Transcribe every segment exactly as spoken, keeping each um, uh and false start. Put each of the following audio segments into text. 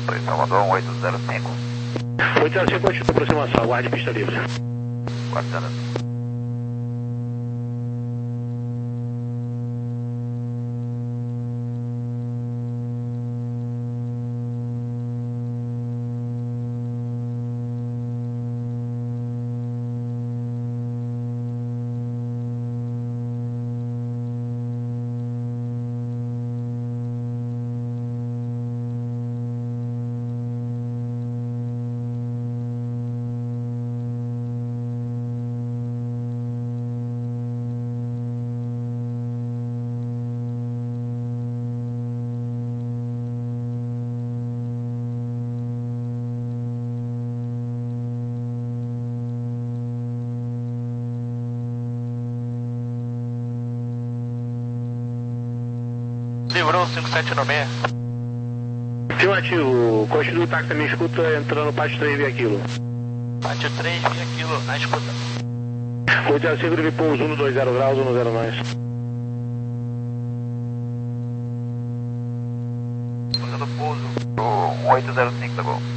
três Salvador, um oito zero cinco. oito zero cinco, continua a aproximação, aguarde pista livre. quatro zero cinco. Livrou cinco sete nove seis. Afirmativo, continue o táxi na minha escuta, entrando no pátio três via quilo. Pátio três via quilo, na escuta. oito zero cinco, deve pouso um dois zero graus, um zero mais. Fazendo pouso, um oito zero cinco, tá bom.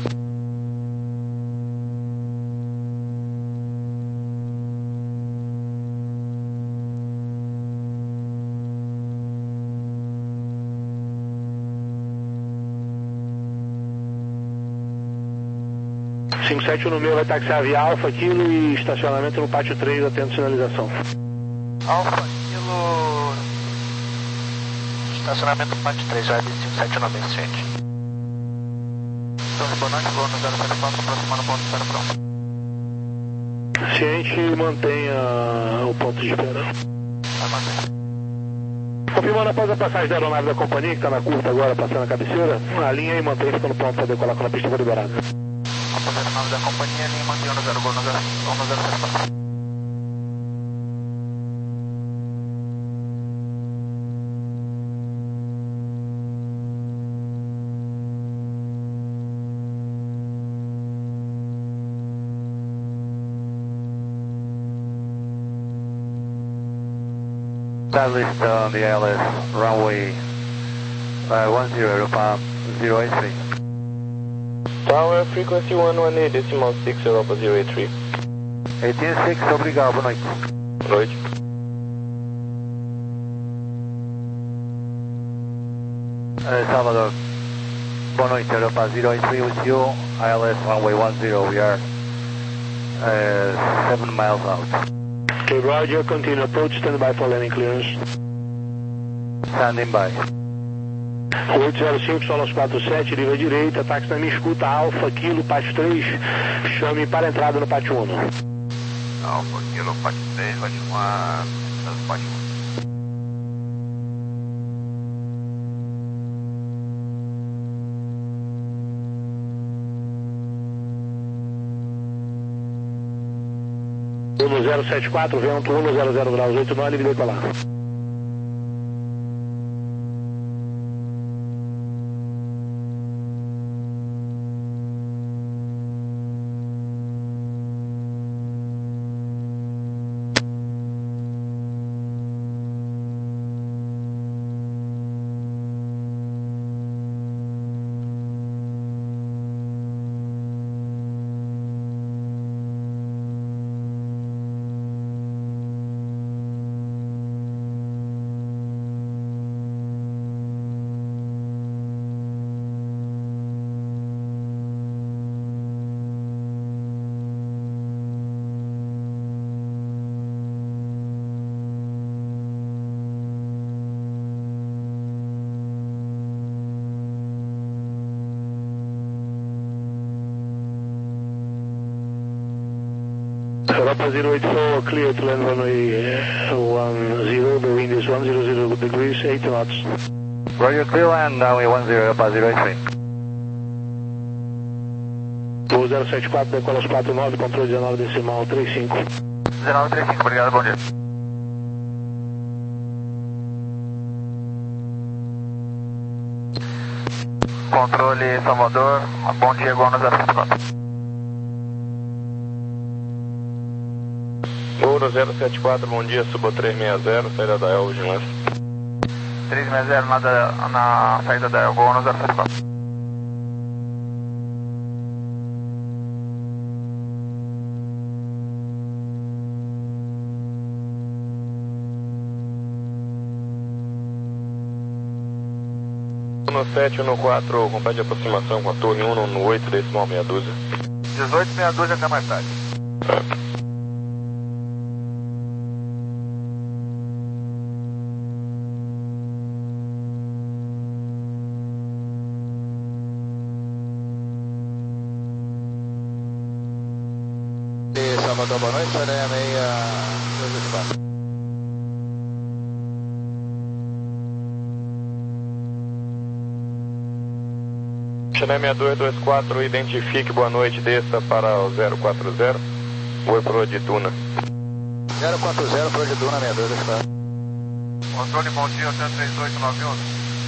cinco sete um no meu vai taxiar via Alfa, Kilo e estacionamento no pátio três, atendo sinalização. Alfa, Kilo... Estacionamento no pátio três, já de cinco sete um no meu, gente. Então, boa noite, vou no zero sete quatro, aproximando o ponto de espera pronto. Ciente, mantenha o ponto de espera. Vai manter. Confirmando após a passagem da aeronave da companhia, que está na curta agora, passando a cabeceira, a linha e mantém ficando pronto para decolar quando a pista for liberada. Após a aeronave da companhia, linha mantém no zero gol no zero sete quatro. Established on the L S runway uh, one zero, Europa zero eight three. Tower frequency one one eight decimal six, Europa zero eight three. eighteen six, obrigado, boa noite. Boa noite. Uh, Salvador, boa noite, Europa zero eight three with you, I L S runway one zero, we are uh, seven miles out. Okay, Roger, continue approach, stand by for landing clearance. Standing by. oito zero cinco, Solos quatro sete, livre à direita, táxi na minha escuta, Alfa, Kilo, pátio três, chame para a entrada no pátio um. Alfa, Kilo, pátio três, pátio um, pátio um. um zero sete quatro, vento um zero zero graus, oito nove, livre decolar. Europa zero eight four, clear to land runway one zero, the wind is one zero zero degrees, eight knots. Roger, clear land, runway one zero, Europa zero eight three. O zero sete quatro, decola os quatro nove, controle dezenove decimal trinta e cinco. dezenove trinta e cinco, obrigado, bom dia. Controle Salvador, bom dia, igual no zero sete quatro. Ouro zero sete quatro, bom dia, suba três seis zero, saída da Elva de Lance. três seis zero na, na saída da Elva no zero sete quatro. No sete, no quatro, complete aproximação com a torre um no oito, decimal meia dúzia. dezoito, meia dúzia, até mais tarde. É. Salvador, boa noite, seis seis dois quatro. Chennai seis dois dois quatro, identifique, boa noite, desça para o zero quatro zero, vou para o de Duna. zero quatro zero, para o de Duna, seis dois dois quatro. Controle, bom dia, hotel três oito nove um.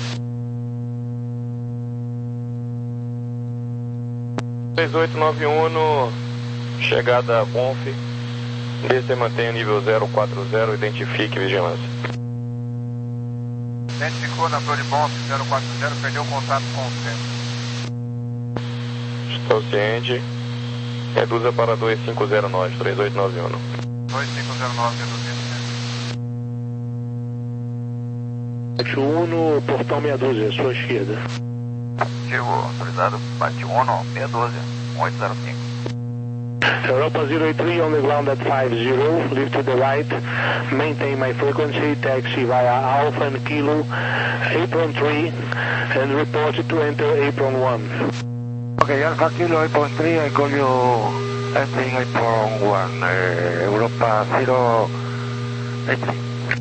três oito nove um no chegada a Conf, desça e mantenha nível zero quatro zero, identifique vigilância. Identificou na Flor de Bonf zero quatro zero, perdeu o contato com o centro. Estou ciente, reduza para dois cinco zero nove, três oito nove um. dois cinco zero nove, reduzindo Bate um no portão meia dúzia, sua esquerda. Ativo, autorizado, bate um no meia dúzia, oito zero cinco. Europa zero eight three on the ground at five zero, lift to the right, maintain my frequency, taxi via Alpha and Kilo, apron three, and report to enter apron one. Okay, Alpha Kilo, apron three, I call you entering apron one, uh, Europa zero eight three.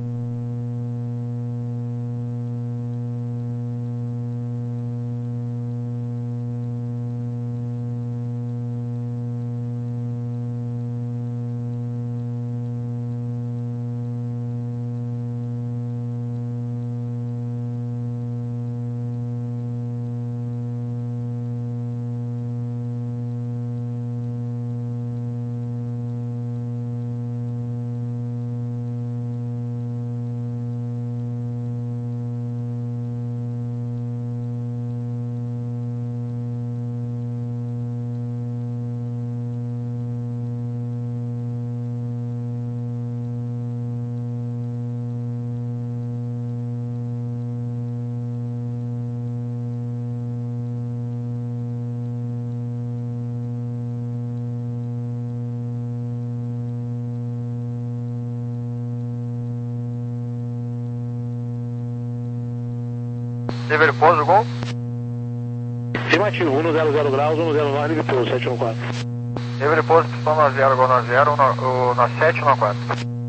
Livre pouso, gol. Afirmativo, um no zero zero graus, um no zero nove, livre pouso, sete um quatro. Livre pouso, pistão no zero, gol no zero, no, no sete no quatro.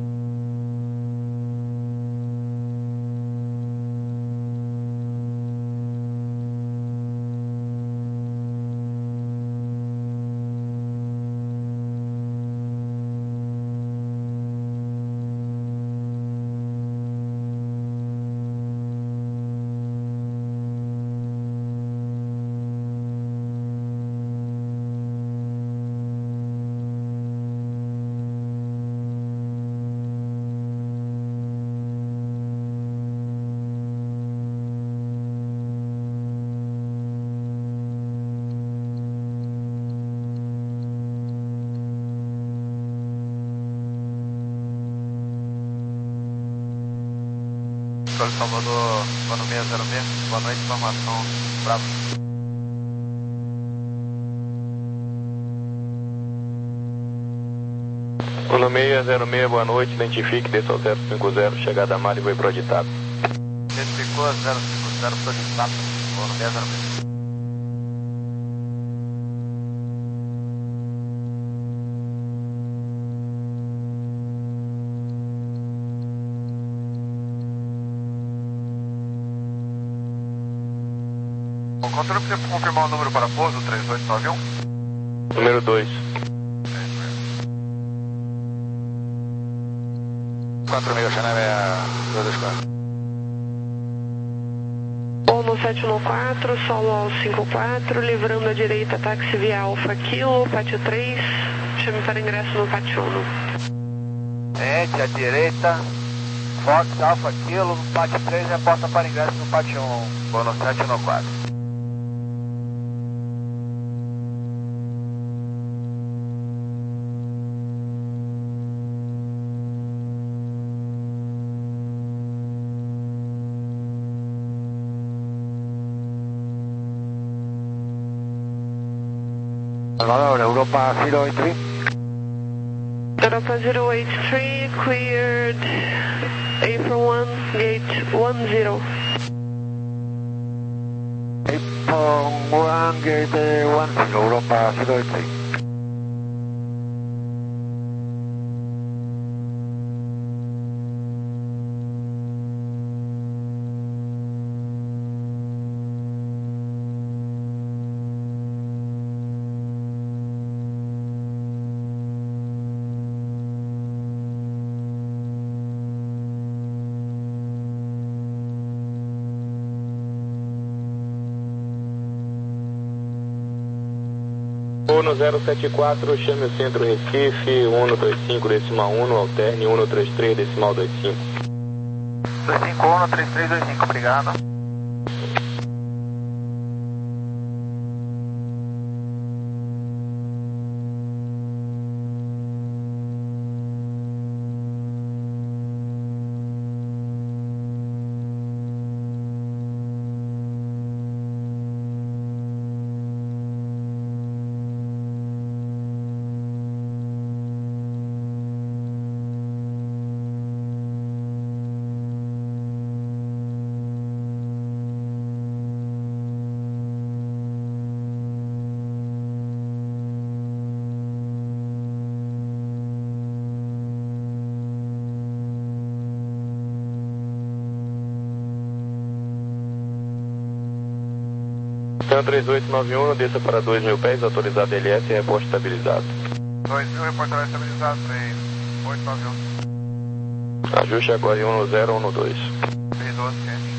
Salvador, Plano seis zero seis, boa noite, informação, Bravo. Plano seis zero seis, boa noite, identifique, desça ao zero cinco zero, chegada a Mali, vou para o ditado. Identificou zero cinco zero, para o ditado, Plano seis zero seis. O controle precisa confirmar o número para pouso, três oito nove um? Número dois. quatro mil, Chennai dois dois quatro. Ono sete um quatro, solo ao cinco quatro, livrando à direita, táxi via Alfa Kilo, pátio três, chame para ingresso no pátio um. Ente à direita, Fox Alfa Kilo, pátio três, reporta para ingresso no pátio um, Ono sete um quatro. Salvador, Europa zero eight three. Europa zero eight three, cleared April one, gate one zero. April one, gate one zero, Europa zero eight three. uno zero sete quatro, chame o centro Recife, cento e vinte e cinco decimal um, alterne cento e trinta e três decimal vinte e cinco. dois cinco um, três três dois cinco, obrigado. Então três oito nove um, desça para dois mil pés, autorizado L S e reporte estabilizado. dois mil, reportagem estabilizado, três oito nove um. Ajuste agora em um zero um dois. três doze, quente.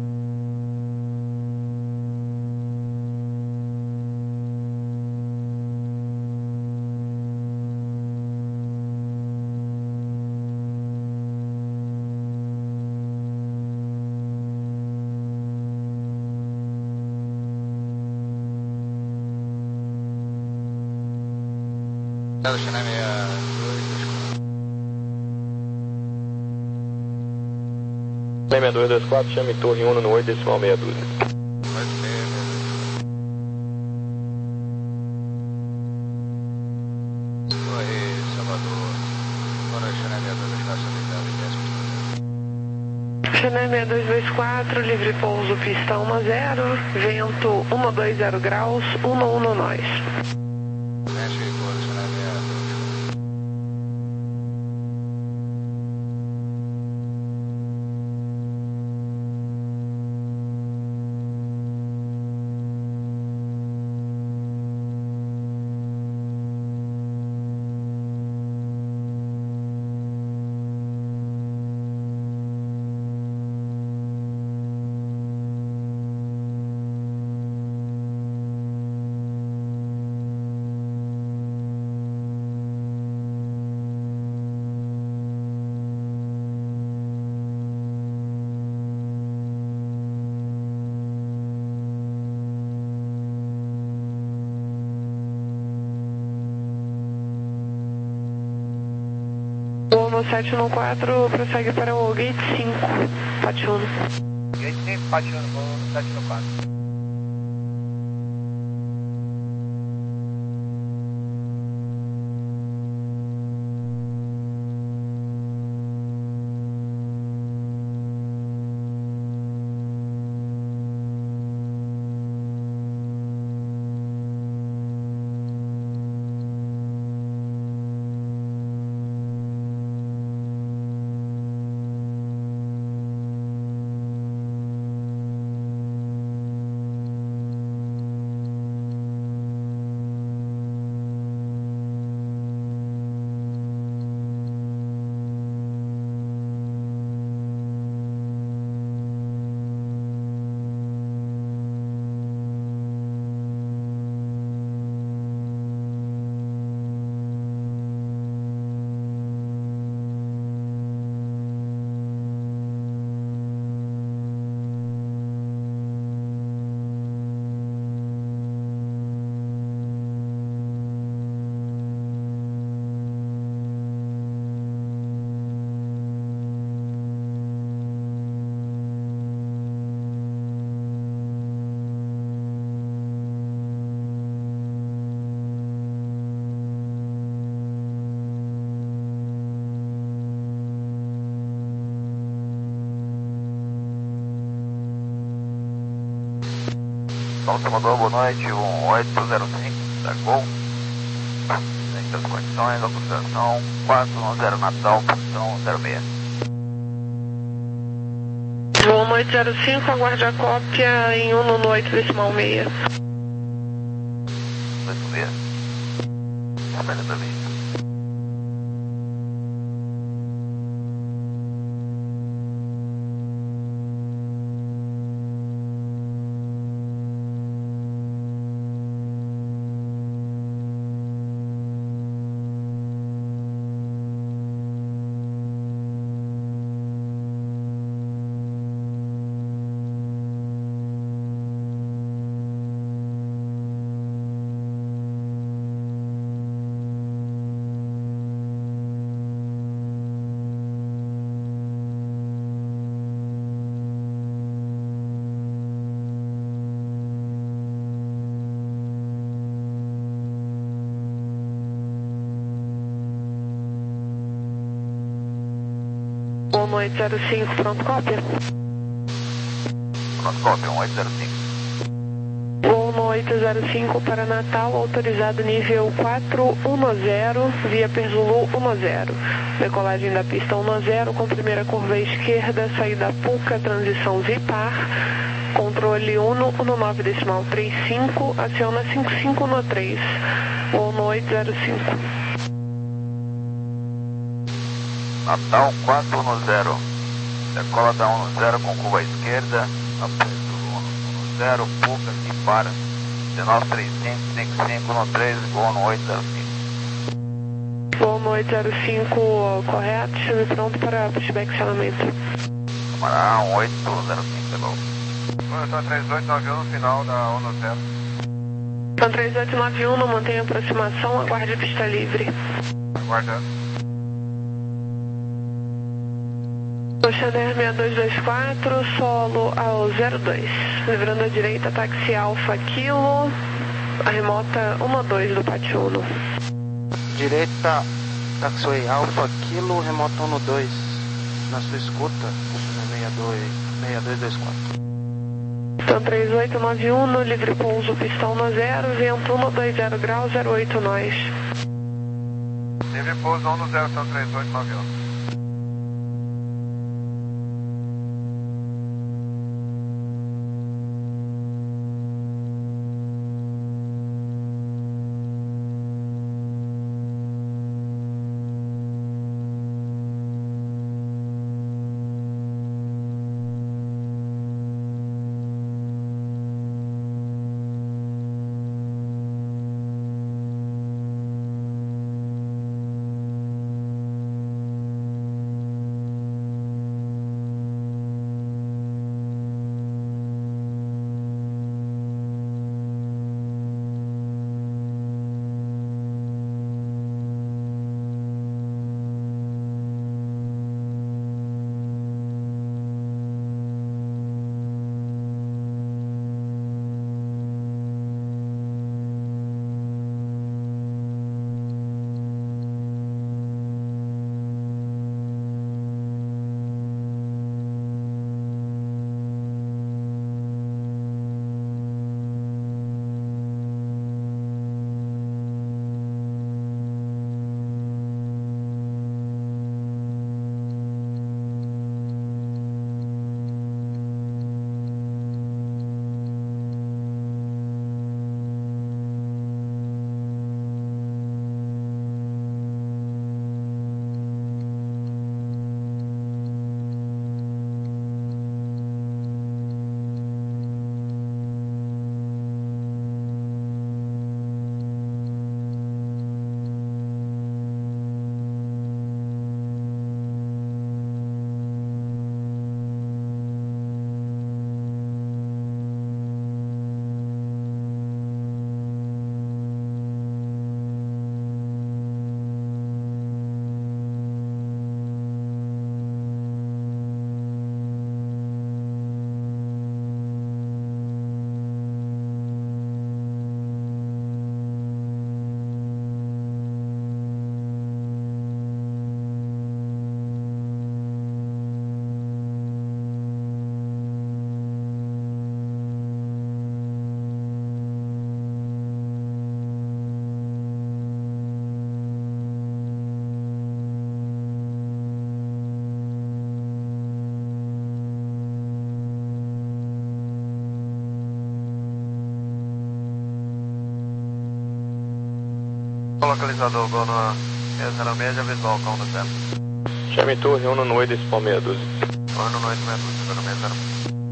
seis dois dois quatro, chame torre um no oito decimal meia dúzia. Torre Salvador, Chanel Chanel seis dois dois quatro, livre pouso, pista um zero, vento cento e vinte graus, cento e dez nós. No sete um quatro, prossegue para o gate cinco, Pati um. Gate cinco, Pati um, vou no sete um quatro. São Salvador, boa noite, um oito zero cinco, da Gol. Sem as condições, autorização quatro um zero Natal, posição zero seis. Boa noite, zero cinco, aguarde a cópia em um no oito decimal seis. oito seis. Espera pra mim. Boa noite, zero cinco, pronto, cópia. Pronto, cópia, um oito zero cinco. Boa noite, zero cinco para Natal, autorizado nível quatro um zero, via Perzulu um zero. Decolagem da pista um zero, com primeira curva à esquerda, saída Puca, transição Vipar. Controle um no nove decimal trinta e cinco, aciona cinco cinco no três. Boa noite, zero cinco. Natal quatro um zero. Decola da um zero com curva à esquerda. Apoio do um zero, Puca aqui para. dezenove trinta e cinco, cinquenta e cinco no três, igual no oito zero cinco. Boa noite, zero cinco, correto. Estive pronto para pushback e acionamento. Camará um oito zero cinco, pegou. Estou três oito nove um no final da um zero. Então três oito nove um, não mantenha aproximação, aguarde pista livre. Aguardando. Oceaner seis dois dois quatro, solo ao zero dois. Livrando à direita, táxi Alfa Kilo, a remota um dois do Pátio Uno. Direita, taxiway Alfa Kilo, remota um dois. Na sua escuta, seis dois dois quatro. Então três oito nove um, no livre pouso, pista um zero, vento um dois zero graus, zero oito nós. Livre pouso um zero, são três oito nove um. Localizador, Gol no seis zero seis, já visual, Gol no zero. Chame torre um no oito, Spawn meia dúzia. um no oito, meia dúzia, Gol no seis zero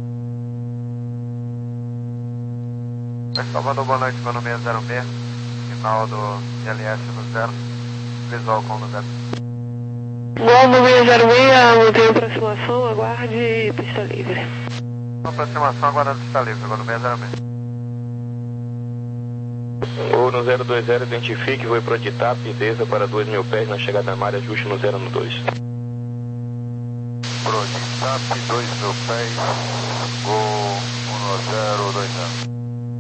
seis. Salvador, boa noite, Gol no seis zero seis. Final do I L S no zero. Visual, Gol no zero. Gol no seis zero seis, mantém aproximação, aguarde pista livre. Aproximação, aguarde pista livre, Gol no seis zero seis. Gol no zero dois zero, identifique, vou para o Ditap, desça para dois mil pés na chegada da área, ajuste no zero no dois. Pro Ditap, dois mil pés, Gol um zero dois zero.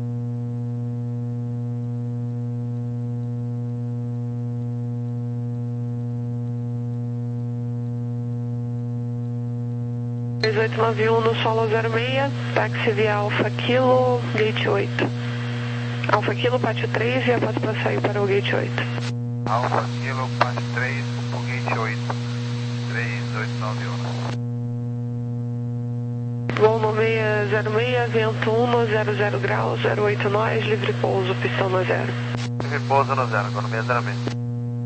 dois oito nove um no solo zero seis, táxi via Alfa Kilo, gate oito. Alfa Kilo, pátio três e após para sair para o gate oito. Alfa Kilo, pátio três, para o gate oito. três oito nove um. Voo no seis zero seis, vento um no zero zero graus, zero oito nós, livre pouso, pistão no zero. Livre pouso no zero, agora no seis zero seis.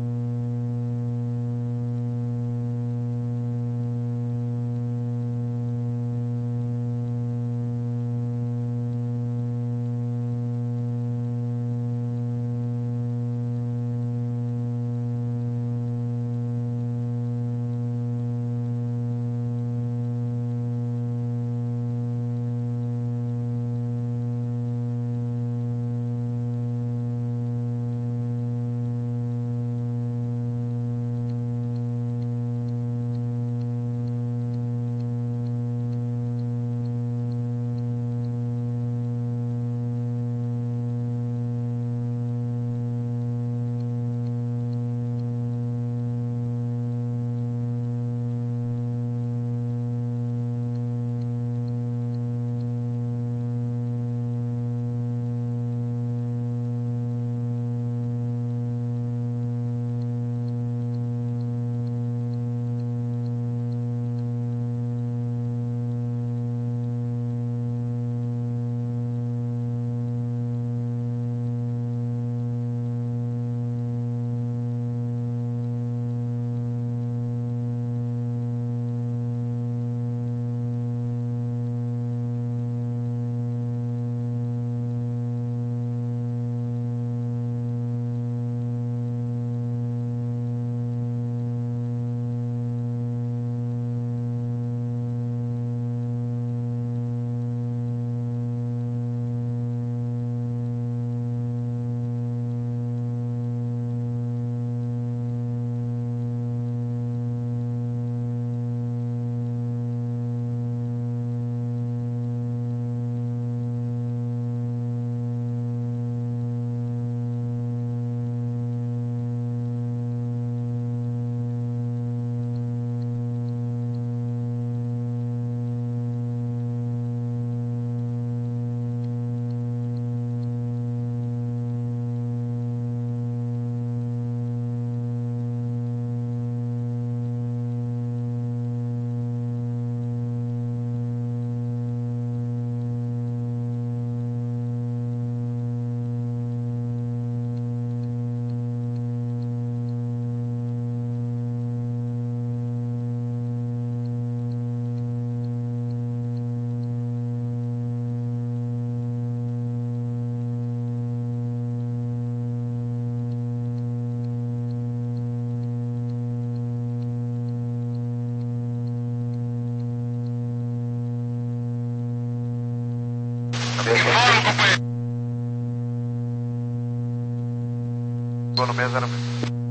Vou no seis zero seis.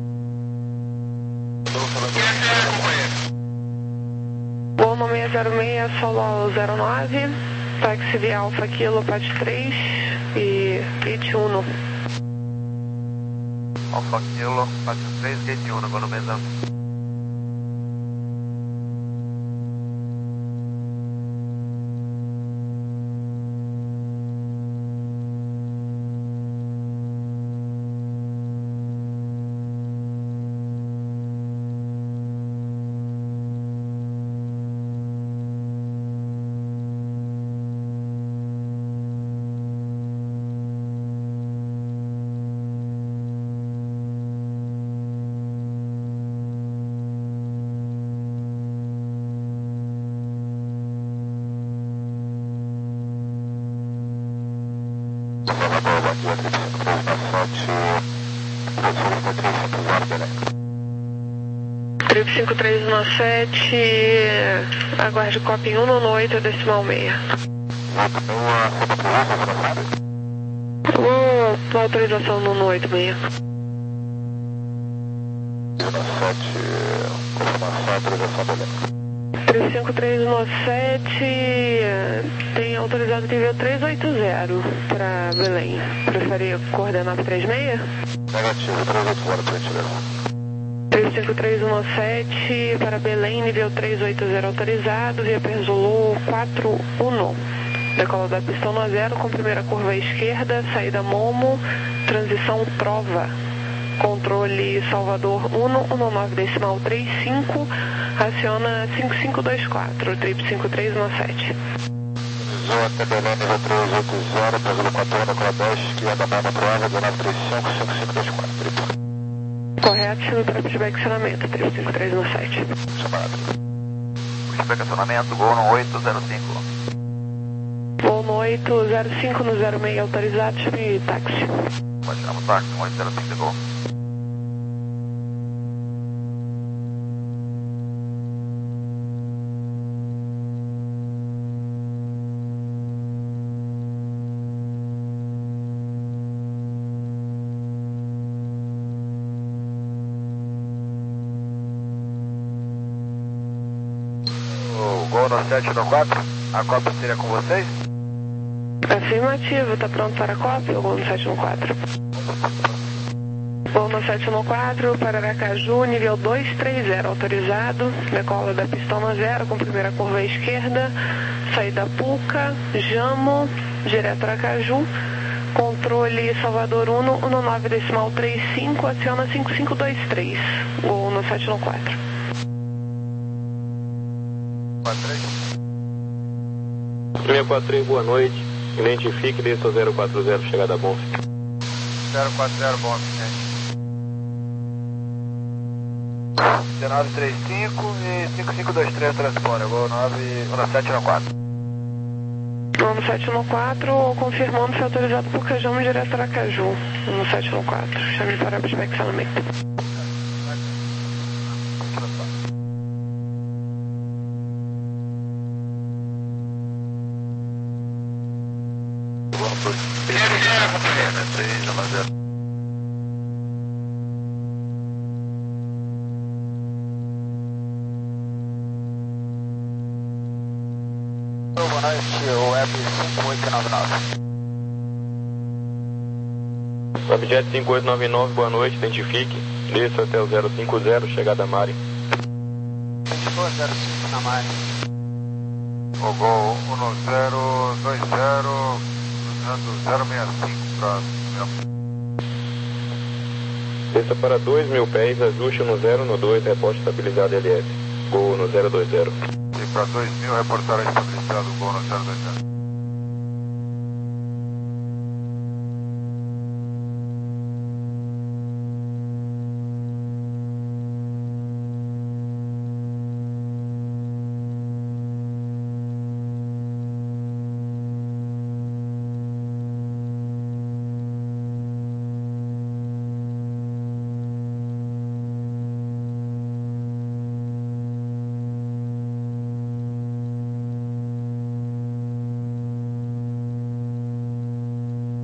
Voo no seis zero seis, solo zero nove, táxi via Alfa Kilo, pátio três e gate um. Alfa Kilo, pátio três, gate um, vou no seis zero seis. dia três cinco três cinco três nove sete, aguarde copy um nove oito decimal seis. Uma autorização no oito seis. três cinco três nove sete, tem autorizado nível trezentos e oitenta para Belém. Prefere coordenada três seis? Negativo, trezentos e oitenta, por gentileza. três cinco três nove sete para Belém, nível trezentos e oitenta autorizado, via Perzulu quatro um. Decola da pista um zero com primeira curva à esquerda, saída Momo, transição Prova. Controle Salvador um um nove decimal trinta e cinco, aciona cinco cinco dois quatro, trip cinco três nove sete. Zona até Belém, nível trezentos e oitenta, Brasil quatro um, decola dez, esquerda, barra prova, dezenove trinta e cinco, cinco cinco dois quatro, trip. Correto, sendo para pushback acionamento, trip cinco três nove sete. Chamado. Pushback acionamento, Gol no oito zero cinco. Gol no oito zero cinco no zero seis autorizado, chame táxi. Pode tirar o táxi, no oito zero cinco de Gol. Gol no sete no quatro, a cópia seria com vocês? Afirmativo, está pronto para a cópia, o Gol no sete no quatro. Gol no sete no quatro, para Aracaju, nível dois três zero autorizado, decola da pista um zero com primeira curva à esquerda, saída Puca, Jamo, direto Aracaju, controle Salvador um um nove decimal trinta e cinco, aciona cinco cinco dois três, Gol no sete no quatro. seis quatro três, boa noite. Identifique, desça zero quatro zero, chegada a Bonf. zero quatro zero, Bonf, gente. dezenove trinta e cinco e cinco cinco dois três transpone, Gol no sete no quatro. Gol no sete no quatro, confirmando se autorizado por Cajamo direto Aracaju, no sete no quatro. Chame para pushback acionamento. Boa noite, o Web cinco oito nove nove. Webjet cinco oito nove nove, boa noite, identifique, desça até o zero cinco zero, chegada a Mari. zero cinco na Mari. O Gol um zero dois zero, cruzando zero seis cinco para... Desça para dois mil pés, ajuste no zero no dois, reporte estabilizado L S. Gol no zero dois zero. E para dois mil, reportar estabilizado, Gol no zero dois zero.